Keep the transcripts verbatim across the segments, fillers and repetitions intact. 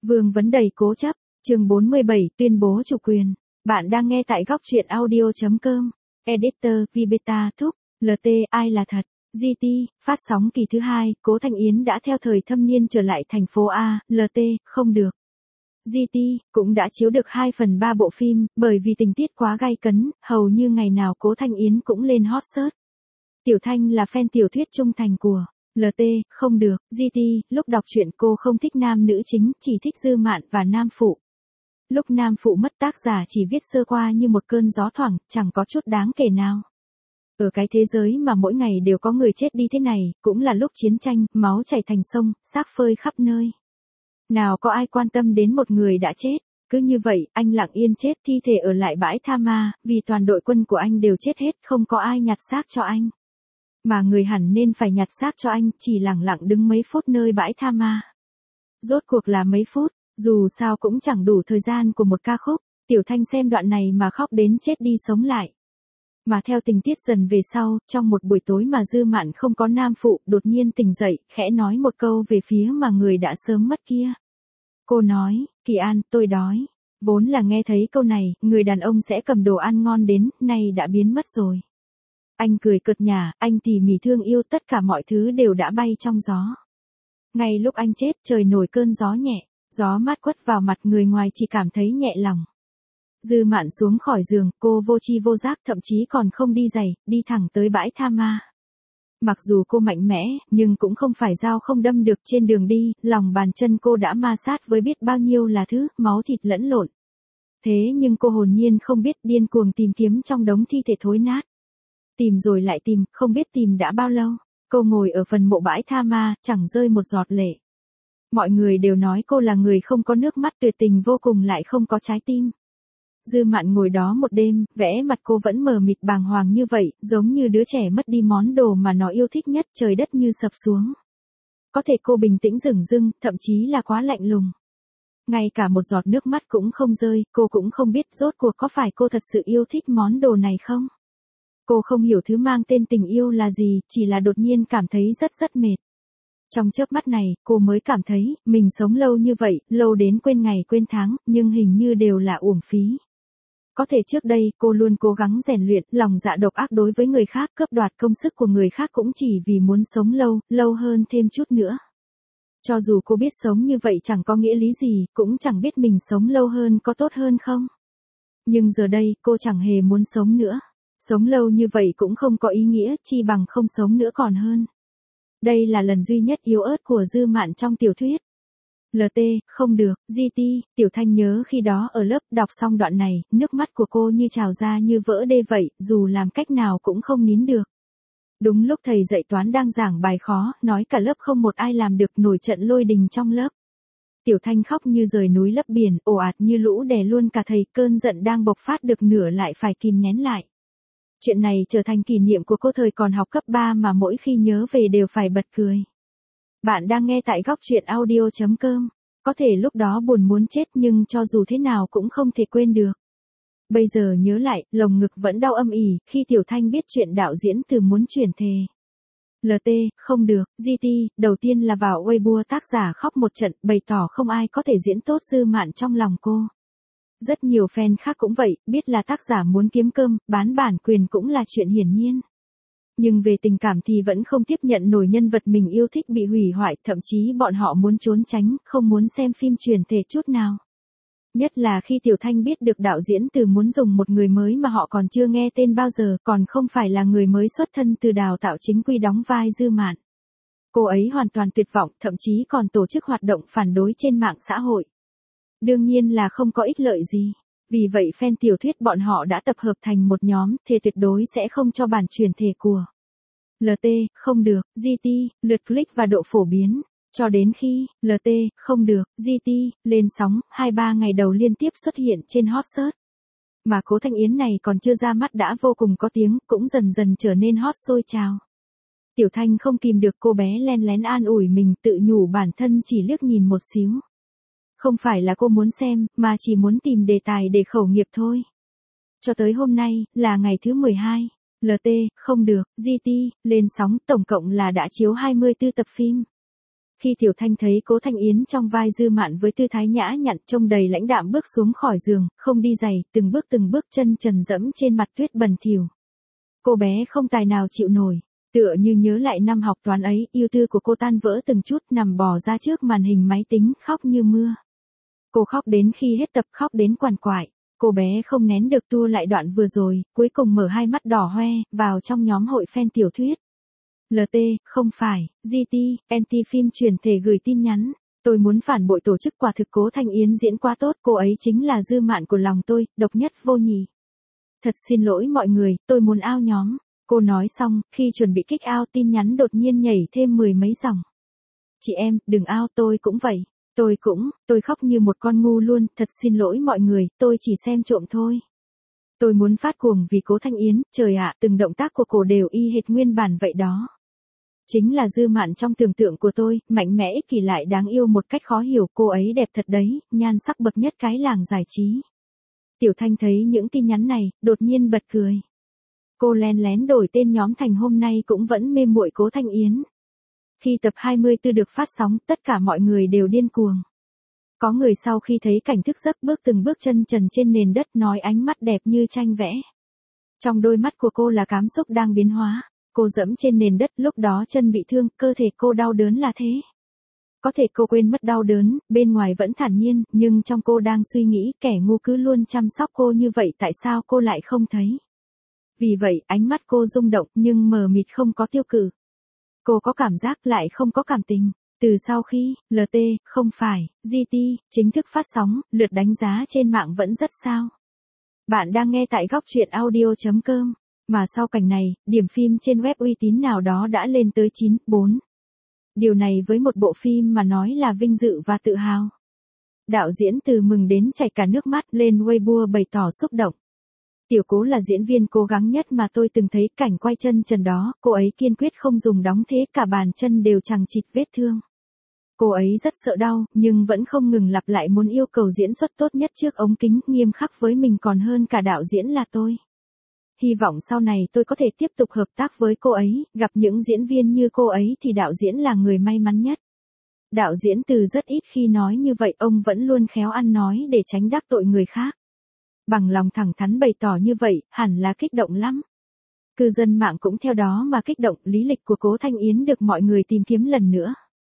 Vương Vấn đầy cố chấp, chương bốn mươi bảy tuyên bố chủ quyền. Bạn đang nghe tại góc truyện audio.com. Editor, Vibeta Thúc, lờ tê, ai là thật. giê tê, phát sóng kỳ thứ hai, Cố Thanh Yến đã theo thời thâm niên trở lại thành phố A, lờ tê, không được. giê tê, cũng đã chiếu được hai phần ba bộ phim, bởi vì tình tiết quá gay cấn, hầu như ngày nào Cố Thanh Yến cũng lên hot search. Tiểu Thanh là fan tiểu thuyết trung thành của lờ tê, không được, giê tê, lúc đọc truyện cô không thích nam nữ chính, chỉ thích Dư Mạn và nam phụ. Lúc nam phụ mất tác giả chỉ viết sơ qua như một cơn gió thoảng, chẳng có chút đáng kể nào. Ở cái thế giới mà mỗi ngày đều có người chết đi thế này, cũng là lúc chiến tranh, máu chảy thành sông, xác phơi khắp nơi. Nào có ai quan tâm đến một người đã chết, cứ như vậy, anh lặng yên chết thi thể ở lại bãi tha ma, vì toàn đội quân của anh đều chết hết, không có ai nhặt xác cho anh. Mà người hẳn nên phải nhặt xác cho anh, chỉ lặng lặng đứng mấy phút nơi bãi tha ma. Rốt cuộc là mấy phút, dù sao cũng chẳng đủ thời gian của một ca khúc, Tiểu Thanh xem đoạn này mà khóc đến chết đi sống lại. Mà theo tình tiết dần về sau, trong một buổi tối mà Dư Mạn không có nam phụ, đột nhiên tỉnh dậy, khẽ nói một câu về phía mà người đã sớm mất kia. Cô nói, Kỳ An, tôi đói. Vốn là nghe thấy câu này, người đàn ông sẽ cầm đồ ăn ngon đến, nay đã biến mất rồi. Anh cười cợt nhả, anh tỉ mỉ thương yêu, tất cả mọi thứ đều đã bay trong gió. Ngay lúc anh chết, trời nổi cơn gió nhẹ, gió mát quất vào mặt, người ngoài chỉ cảm thấy nhẹ lòng. Dư Mạn xuống khỏi giường, cô vô tri vô giác, thậm chí còn không đi giày, đi thẳng tới bãi tha ma. Mặc dù cô mạnh mẽ, nhưng cũng không phải dao không đâm được. Trên đường đi, lòng bàn chân cô đã ma sát với biết bao nhiêu là thứ, máu thịt lẫn lộn. Thế nhưng cô hồn nhiên không biết, điên cuồng tìm kiếm trong đống thi thể thối nát. Tìm rồi lại tìm, không biết tìm đã bao lâu. Cô ngồi ở phần mộ bãi tha ma, chẳng rơi một giọt lệ. Mọi người đều nói cô là người không có nước mắt, tuyệt tình vô cùng lại không có trái tim. Dư Mạn ngồi đó một đêm, vẽ mặt cô vẫn mờ mịt bàng hoàng như vậy, giống như đứa trẻ mất đi món đồ mà nó yêu thích nhất, trời đất như sập xuống. Có thể cô bình tĩnh dửng dưng, thậm chí là quá lạnh lùng. Ngay cả một giọt nước mắt cũng không rơi, cô cũng không biết rốt cuộc có phải cô thật sự yêu thích món đồ này không? Cô không hiểu thứ mang tên tình yêu là gì, chỉ là đột nhiên cảm thấy rất rất mệt. Trong chớp mắt này, cô mới cảm thấy, mình sống lâu như vậy, lâu đến quên ngày quên tháng, nhưng hình như đều là uổng phí. Có thể trước đây, cô luôn cố gắng rèn luyện, lòng dạ độc ác đối với người khác, cướp đoạt công sức của người khác cũng chỉ vì muốn sống lâu, lâu hơn thêm chút nữa. Cho dù cô biết sống như vậy chẳng có nghĩa lý gì, cũng chẳng biết mình sống lâu hơn có tốt hơn không. Nhưng giờ đây, cô chẳng hề muốn sống nữa. Sống lâu như vậy cũng không có ý nghĩa, chi bằng không sống nữa còn hơn. Đây là lần duy nhất yếu ớt của Dư Mạn trong tiểu thuyết. lờ tê, không được, giê tê, Tiểu Thanh nhớ khi đó ở lớp đọc xong đoạn này, nước mắt của cô như trào ra như vỡ đê vậy, dù làm cách nào cũng không nín được. Đúng lúc thầy dạy toán đang giảng bài khó, nói cả lớp không một ai làm được, nổi trận lôi đình trong lớp. Tiểu Thanh khóc như rời núi lấp biển, ồ ạt như lũ đè luôn cả thầy, cơn giận đang bộc phát được nửa lại phải kìm nén lại. Chuyện này trở thành kỷ niệm của cô thời còn học cấp ba mà mỗi khi nhớ về đều phải bật cười. Bạn đang nghe tại góc truyện audio.com. Có thể lúc đó buồn muốn chết nhưng cho dù thế nào cũng không thể quên được. Bây giờ nhớ lại, lồng ngực vẫn đau âm ỉ, khi Tiểu Thanh biết chuyện đạo diễn Từ muốn chuyển thề. lờ tê, không được, giê tê, đầu tiên là vào Weibo tác giả khóc một trận, bày tỏ không ai có thể diễn tốt Dư Mạn trong lòng cô. Rất nhiều fan khác cũng vậy, biết là tác giả muốn kiếm cơm, bán bản quyền cũng là chuyện hiển nhiên. Nhưng về tình cảm thì vẫn không tiếp nhận nổi nhân vật mình yêu thích bị hủy hoại, thậm chí bọn họ muốn trốn tránh, không muốn xem phim truyền thể chút nào. Nhất là khi Tiểu Thanh biết được đạo diễn Từ muốn dùng một người mới mà họ còn chưa nghe tên bao giờ, còn không phải là người mới xuất thân từ đào tạo chính quy đóng vai Dư Mạn. Cô ấy hoàn toàn tuyệt vọng, thậm chí còn tổ chức hoạt động phản đối trên mạng xã hội. Đương nhiên là không có ích lợi gì. Vì vậy fan tiểu thuyết bọn họ đã tập hợp thành một nhóm, thề tuyệt đối sẽ không cho bản truyền thể của lờ tê, không được, giê tê, lượt click và độ phổ biến. Cho đến khi, lờ tê, không được, giê tê, lên sóng, hai ba ngày đầu liên tiếp xuất hiện trên hot search. Mà Cố Thanh Yến này còn chưa ra mắt đã vô cùng có tiếng, cũng dần dần trở nên hot sôi trào. Tiểu Thanh không kìm được, cô bé len lén an ủi mình, tự nhủ bản thân chỉ liếc nhìn một xíu. Không phải là cô muốn xem, mà chỉ muốn tìm đề tài để khẩu nghiệp thôi. Cho tới hôm nay, là ngày thứ mười hai, lờ tê, không được, giê tê, lên sóng, tổng cộng là đã chiếu hai mươi tư tập phim. Khi Tiểu Thanh thấy Cố Thanh Yến trong vai Dư Mạn với tư thái nhã nhặn trông đầy lãnh đạm bước xuống khỏi giường, không đi giày, từng bước từng bước chân trần dẫm trên mặt tuyết bẩn thỉu. Cô bé không tài nào chịu nổi, tựa như nhớ lại năm học toán ấy, yêu tư của cô tan vỡ từng chút nằm bò ra trước màn hình máy tính, khóc như mưa. Cô khóc đến khi hết tập, khóc đến quằn quại. Cô bé không nén được tua lại đoạn vừa rồi, cuối cùng mở hai mắt đỏ hoe, vào trong nhóm hội fan tiểu thuyết. lờ tê, không phải, giê tê, anti-phim truyền thể gửi tin nhắn. Tôi muốn phản bội tổ chức, quả thực Cố Thanh Yến diễn quá tốt, cô ấy chính là Dư Mạn của lòng tôi, độc nhất vô nhị. Thật xin lỗi mọi người, tôi muốn out nhóm. Cô nói xong, khi chuẩn bị kick out tin nhắn đột nhiên nhảy thêm mười mấy dòng. Chị em, đừng out, tôi cũng vậy. Tôi cũng, tôi khóc như một con ngu luôn, thật xin lỗi mọi người, tôi chỉ xem trộm thôi. Tôi muốn phát cuồng vì Cố Thanh Yến, trời ạ, từng động tác của cô đều y hệt nguyên bản vậy đó. Chính là Dư Mạn trong tưởng tượng của tôi, mạnh mẽ ích kỷ lại đáng yêu một cách khó hiểu, cô ấy đẹp thật đấy, nhan sắc bậc nhất cái làng giải trí. Tiểu Thanh thấy những tin nhắn này, đột nhiên bật cười. Cô lén lén đổi tên nhóm thành hôm nay cũng vẫn mê muội Cố Thanh Yến. Khi tập hai mươi tư được phát sóng, tất cả mọi người đều điên cuồng. Có người sau khi thấy cảnh thức giấc bước từng bước chân trần trên nền đất nói ánh mắt đẹp như tranh vẽ. Trong đôi mắt của cô là cảm xúc đang biến hóa. Cô dẫm trên nền đất, lúc đó chân bị thương, cơ thể cô đau đớn là thế. Có thể cô quên mất đau đớn, bên ngoài vẫn thản nhiên, nhưng trong cô đang suy nghĩ kẻ ngu cứ luôn chăm sóc cô như vậy tại sao cô lại không thấy. Vì vậy, ánh mắt cô rung động nhưng mờ mịt không có tiêu cự. Cô có cảm giác lại không có cảm tình. Từ sau khi, lờ tê, không phải, giê tê, chính thức phát sóng, lượt đánh giá trên mạng vẫn rất sao. Bạn đang nghe tại góc truyện audio chấm com. Mà sau cảnh này, điểm phim trên web uy tín nào đó đã lên tới chín phẩy bốn. Điều này với một bộ phim mà nói là vinh dự và tự hào. Đạo diễn Từ mừng đến chảy cả nước mắt lên Weibo bày tỏ xúc động. Tiểu Cố là diễn viên cố gắng nhất mà tôi từng thấy, cảnh quay chân trần đó, cô ấy kiên quyết không dùng đóng thế, cả bàn chân đều chằng chịt vết thương. Cô ấy rất sợ đau, nhưng vẫn không ngừng lặp lại muốn yêu cầu diễn xuất tốt nhất trước ống kính, nghiêm khắc với mình còn hơn cả đạo diễn là tôi. Hy vọng sau này tôi có thể tiếp tục hợp tác với cô ấy, gặp những diễn viên như cô ấy thì đạo diễn là người may mắn nhất. Đạo diễn Từ rất ít khi nói như vậy, ông vẫn luôn khéo ăn nói để tránh đắc tội người khác. Bằng lòng thẳng thắn bày tỏ như vậy, hẳn là kích động lắm. Cư dân mạng cũng theo đó mà kích động, lý lịch của Cố Thanh Yến được mọi người tìm kiếm lần nữa.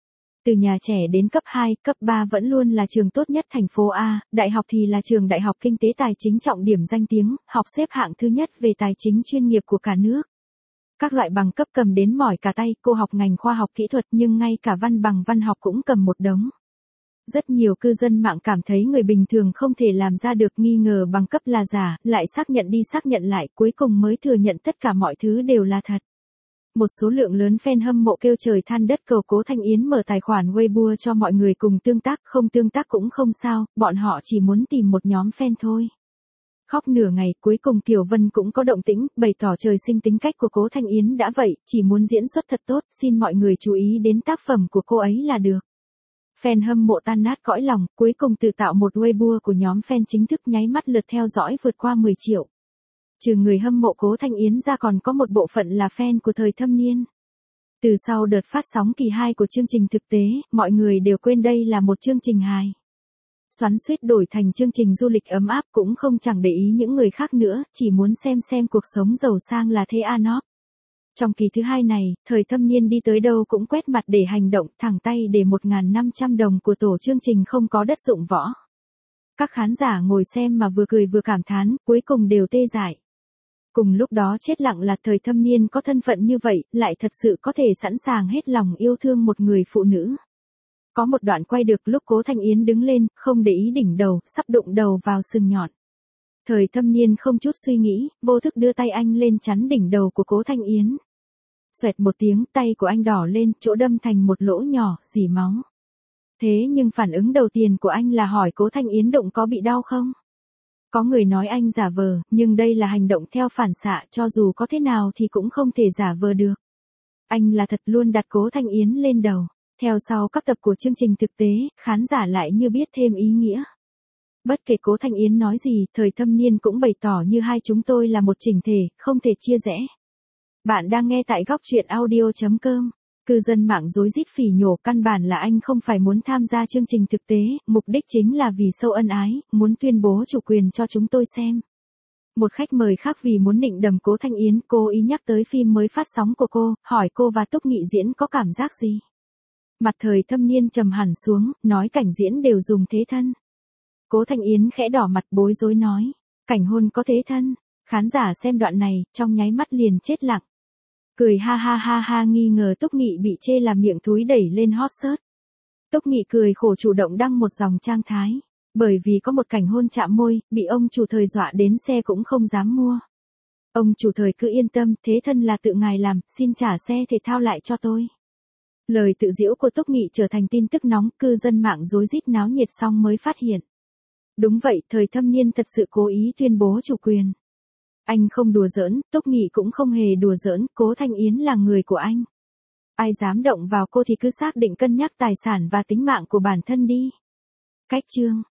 Từ nhà trẻ đến cấp hai, cấp ba vẫn luôn là trường tốt nhất thành phố A, đại học thì là trường Đại học Kinh tế Tài chính trọng điểm danh tiếng, học xếp hạng thứ nhất về tài chính chuyên nghiệp của cả nước. Các loại bằng cấp cầm đến mỏi cả tay, cô học ngành khoa học kỹ thuật nhưng ngay cả văn bằng văn học cũng cầm một đống. Rất nhiều cư dân mạng cảm thấy người bình thường không thể làm ra được, nghi ngờ bằng cấp là giả, lại xác nhận đi xác nhận lại, cuối cùng mới thừa nhận tất cả mọi thứ đều là thật. Một số lượng lớn fan hâm mộ kêu trời than đất cầu Cố Thanh Yến mở tài khoản Weibo cho mọi người cùng tương tác, không tương tác cũng không sao, bọn họ chỉ muốn tìm một nhóm fan thôi. Khóc nửa ngày, cuối cùng Kiều Vân cũng có động tĩnh, bày tỏ trời sinh tính cách của Cố Thanh Yến đã vậy, chỉ muốn diễn xuất thật tốt, xin mọi người chú ý đến tác phẩm của cô ấy là được. Fan hâm mộ tan nát cõi lòng, cuối cùng tự tạo một Weibo của nhóm fan chính thức, nháy mắt lượt theo dõi vượt qua mười triệu. Trừ người hâm mộ Cố Thanh Yến ra còn có một bộ phận là fan của Thời Thâm Niên. Từ sau đợt phát sóng kỳ hai của chương trình thực tế, mọi người đều quên đây là một chương trình hài. Xoắn xuýt đổi thành chương trình du lịch ấm áp, cũng không chẳng để ý những người khác nữa, chỉ muốn xem xem cuộc sống giàu sang là thế à nó. Trong kỳ thứ hai này, Thời Thâm Niên đi tới đâu cũng quét mặt để hành động, thẳng tay để một nghìn năm trăm đồng của tổ chương trình không có đất dụng võ. Các khán giả ngồi xem mà vừa cười vừa cảm thán, cuối cùng đều tê dại. Cùng lúc đó chết lặng là Thời Thâm Niên có thân phận như vậy, lại thật sự có thể sẵn sàng hết lòng yêu thương một người phụ nữ. Có một đoạn quay được lúc Cố Thanh Yến đứng lên, không để ý đỉnh đầu, sắp đụng đầu vào sừng nhọn. Thời Thâm Niên không chút suy nghĩ, vô thức đưa tay anh lên chắn đỉnh đầu của Cố Thanh Yến. Xoẹt một tiếng, tay của anh đỏ lên, chỗ đâm thành một lỗ nhỏ, rỉ máu. Thế nhưng phản ứng đầu tiên của anh là hỏi Cố Thanh Yến đụng có bị đau không? Có người nói anh giả vờ, nhưng đây là hành động theo phản xạ, cho dù có thế nào thì cũng không thể giả vờ được. Anh là thật luôn đặt Cố Thanh Yến lên đầu. Theo sau các tập của chương trình thực tế, khán giả lại như biết thêm ý nghĩa. Bất kể Cố Thanh Yến nói gì, Thời Thâm Niên cũng bày tỏ như hai chúng tôi là một chỉnh thể, không thể chia rẽ. Bạn đang nghe tại góc truyện audio chấm com. Cư dân mạng rối rít phỉ nhổ, căn bản là anh không phải muốn tham gia chương trình thực tế, mục đích chính là vì sâu ân ái, muốn tuyên bố chủ quyền cho chúng tôi xem. Một khách mời khác vì muốn nịnh đầm Cố Thanh Yến, cố ý nhắc tới phim mới phát sóng của cô, hỏi cô và Túc Nghị diễn có cảm giác gì. Mặt Thời Thâm Niên trầm hẳn xuống, nói cảnh diễn đều dùng thế thân. Cố Thanh Yến khẽ đỏ mặt bối rối nói, cảnh hôn có thế thân. Khán giả xem đoạn này, trong nháy mắt liền chết lặng. Cười ha ha ha ha, nghi ngờ Túc Nghị bị chê làm miệng thúi đẩy lên hot search. Túc Nghị cười khổ chủ động đăng một dòng trang thái. Bởi vì có một cảnh hôn chạm môi, bị ông chủ Thời dọa đến xe cũng không dám mua. Ông chủ Thời cứ yên tâm, thế thân là tự ngài làm, xin trả xe thể thao lại cho tôi. Lời tự giễu của Túc Nghị trở thành tin tức nóng, cư dân mạng rối rít náo nhiệt xong mới phát hiện. Đúng vậy, Thời Thâm Niên thật sự cố ý tuyên bố chủ quyền. Anh không đùa giỡn, Túc Nghị cũng không hề đùa giỡn, Cố Thanh Yến là người của anh. Ai dám động vào cô thì cứ xác định cân nhắc tài sản và tính mạng của bản thân đi. Cách chương